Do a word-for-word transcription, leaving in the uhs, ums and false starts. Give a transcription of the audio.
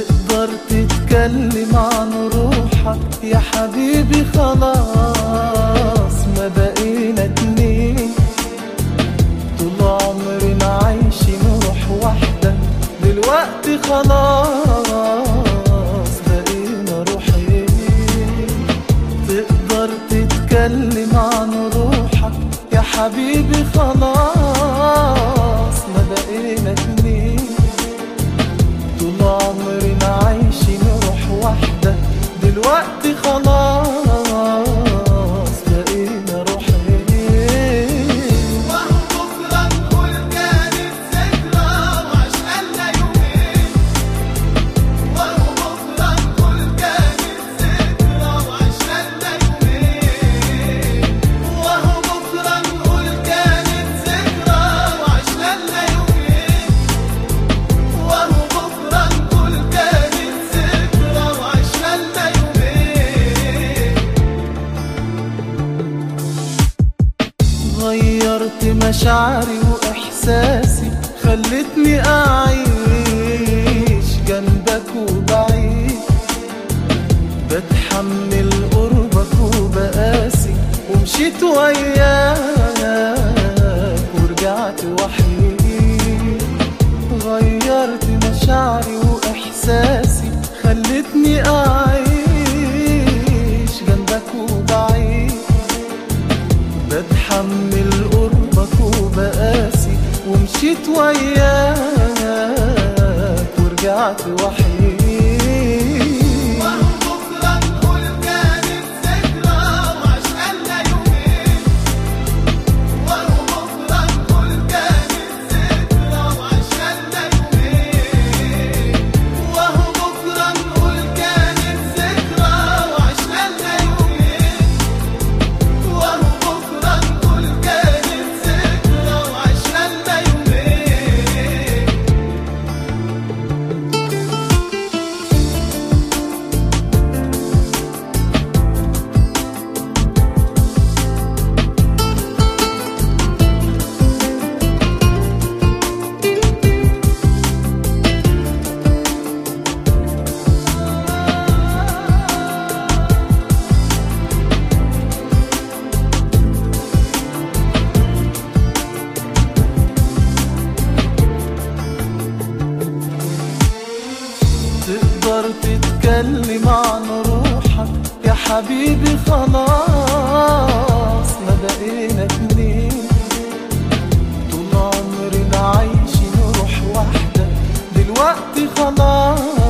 تقدر تتكلم عن روحك يا حبيبي، خلاص ما بقينا اتنين، طول عمرنا عايشين روح واحدة، دلوقتي خلاص بقينا روحين. تقدر تتكلم عن روحك يا حبيبي، خلاص ما بقينا اتنين، طول عمرنا عايشين روح واحدة، دلوقتي خلاص بقينا روحين. وهو بكرة نقول كانت ذكرى وعشقنا يومين، وهو بكرة نقول كانت ذكرى وعشقنا يومين، وهو بكرة نقول كانت ذكرى وعشقنا يومين، وهو بكرة نقول كانت ذكرى وعشقنا يومين. غيرت مشاعري وإحساسي، خلتني أعيش جنبك وبعيد، بتحمل قربك وبقاسي، ومشيت وياك ورجعت وحيد. غيرت مشاعري وإحساسي، خلتني أعيش جنبك وبعيد، بتحمل قربك وبقاسي، ومشيت وياك ورجعت وحيد. وهو بكرة نقول كانت ذكرى وعشقنا يومين، وهو بكرة نقول كانت ذكرى وعشقنا يومين، وهو بكرة نقول كانت ذكرى وعشقنا يومين، وهو بكرة نقول كانت ذكرى وعشقنا يومين. تقدر تتكلم عن روحك يا حبيبي، خلاص ما بقينا اتنين، طول عمرنا عايشين روح واحدة، دلوقتي خلاص